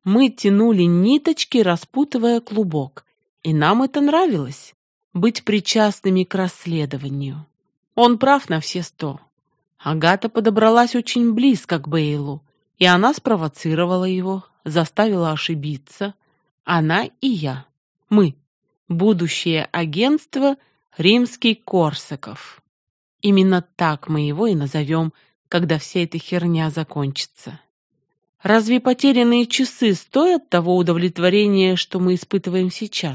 Мы тянули ниточки, распутывая клубок, и нам это нравилось — быть причастными к расследованию. Он прав на все 100. Агата подобралась очень близко к Бейлу, и она спровоцировала его, заставила ошибиться. Она и я. Мы. Будущее агентство Римский-Корсаков. Именно так мы его и назовем, когда вся эта херня закончится. Разве потерянные часы стоят того удовлетворения, что мы испытываем сейчас?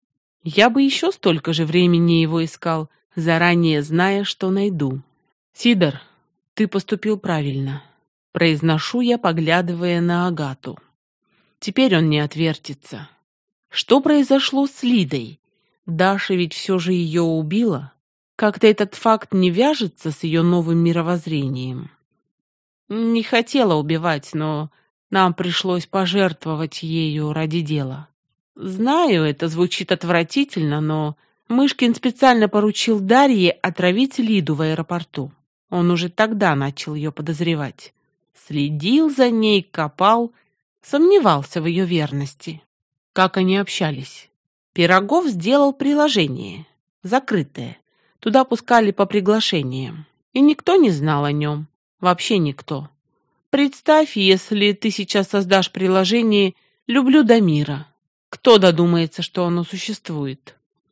Я бы еще столько же времени его искал, заранее зная, что найду. Сидор, ты поступил правильно. Произношу я, поглядывая на Агату. Теперь он не отвертится. Что произошло с Лидой? Даша ведь все же ее убила. Как-то этот факт не вяжется с ее новым мировоззрением. Не хотела убивать, но нам пришлось пожертвовать ею ради дела. Знаю, это звучит отвратительно, но Мышкин специально поручил Дарье отравить Лиду в аэропорту. Он уже тогда начал ее подозревать. Следил за ней, копал, сомневался в ее верности. Как они общались? Пирогов сделал приложение, закрытое. Туда пускали по приглашениям. И никто не знал о нем. Вообще никто. Представь, если ты сейчас создашь приложение «Люблю Дамира». Кто додумается, что оно существует?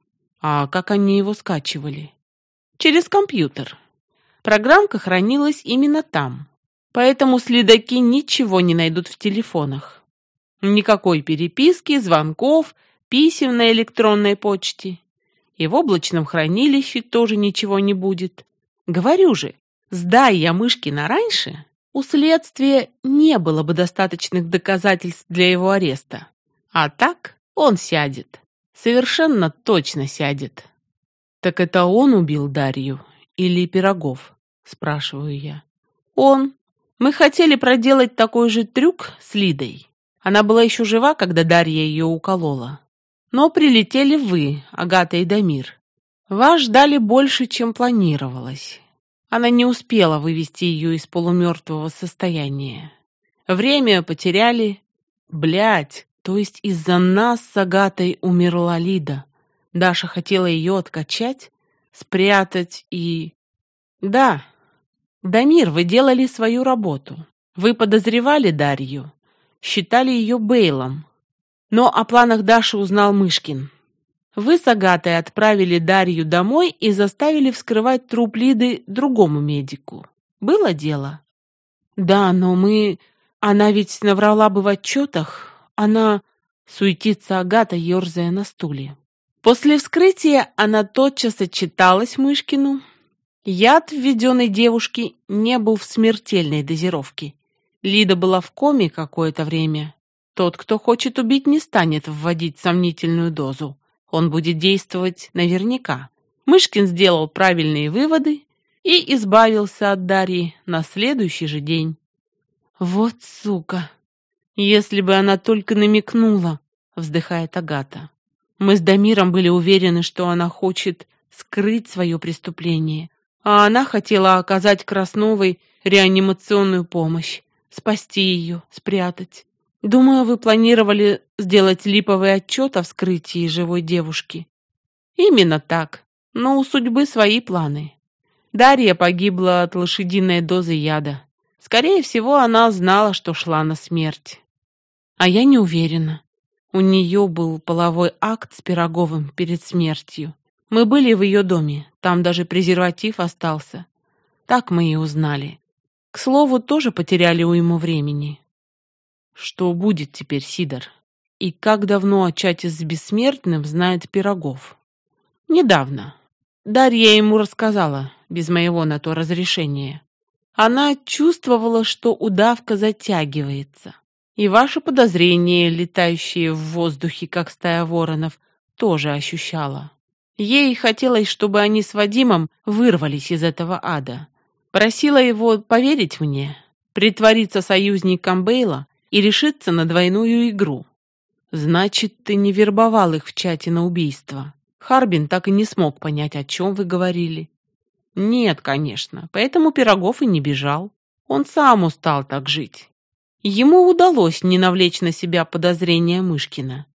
А как они его скачивали? Через компьютер. Программка хранилась именно там. Поэтому следаки ничего не найдут в телефонах. Никакой переписки, звонков, писем на электронной почте. И в облачном хранилище тоже ничего не будет. Говорю же, сдай я Мышкина раньше, у следствия не было бы достаточных доказательств для его ареста. А так он сядет. Совершенно точно сядет. Так это он убил Дарью или Пирогов? Спрашиваю я. Он. Мы хотели проделать такой же трюк с Лидой. Она была еще жива, когда Дарья ее уколола. Но прилетели вы, Агата и Дамир. Вас ждали больше, чем планировалось. Она не успела вывести ее из полумертвого состояния. Время потеряли. Блядь, то есть из-за нас с Агатой умерла Лида. Даша хотела ее откачать, спрятать и... Да, Дамир, вы делали свою работу. Вы подозревали Дарью, считали ее Бейлом. Но о планах Даши узнал Мышкин. Вы с Агатой отправили Дарью домой и заставили вскрывать труп Лиды другому медику. Было дело? Да, но мы... Она ведь наврала бы в отчетах. Она... Суетится Агата, ерзая на стуле. После вскрытия она тотчас отчиталась Мышкину. Яд, введенный девушке, не был в смертельной дозировке. Лида была в коме какое-то время. Тот, кто хочет убить, не станет вводить сомнительную дозу. Он будет действовать наверняка. Мышкин сделал правильные выводы и избавился от Дарьи на следующий же день. Вот сука! Если бы она только намекнула, вздыхает Агата. Мы с Дамиром были уверены, что она хочет скрыть свое преступление, а она хотела оказать Красновой реанимационную помощь, спасти ее, спрятать. Думаю, вы планировали сделать липовый отчет о вскрытии живой девушки. Именно так, но у судьбы свои планы. Дарья погибла от лошадиной дозы яда. Скорее всего, она знала, что шла на смерть. А я не уверена. У нее был половой акт с Пироговым перед смертью. Мы были в ее доме, там даже презерватив остался. Так мы и узнали. К слову, тоже потеряли уйму времени. Что будет теперь, Сидор? И как давно о чате с Бессмертным знает Пирогов? Недавно. Дарья ему рассказала, без моего на то разрешения. Она чувствовала, что удавка затягивается. И ваши подозрения, летающие в воздухе, как стая воронов, тоже ощущала. Ей хотелось, чтобы они с Вадимом вырвались из этого ада. Просила его поверить мне, притвориться союзником Бейла и решиться на двойную игру. Значит, ты не вербовал их в чате на убийство. Харбин так и не смог понять, о чем вы говорили. Нет, конечно, поэтому Пирогов и не бежал. Он сам устал так жить. Ему удалось не навлечь на себя подозрения Мышкина.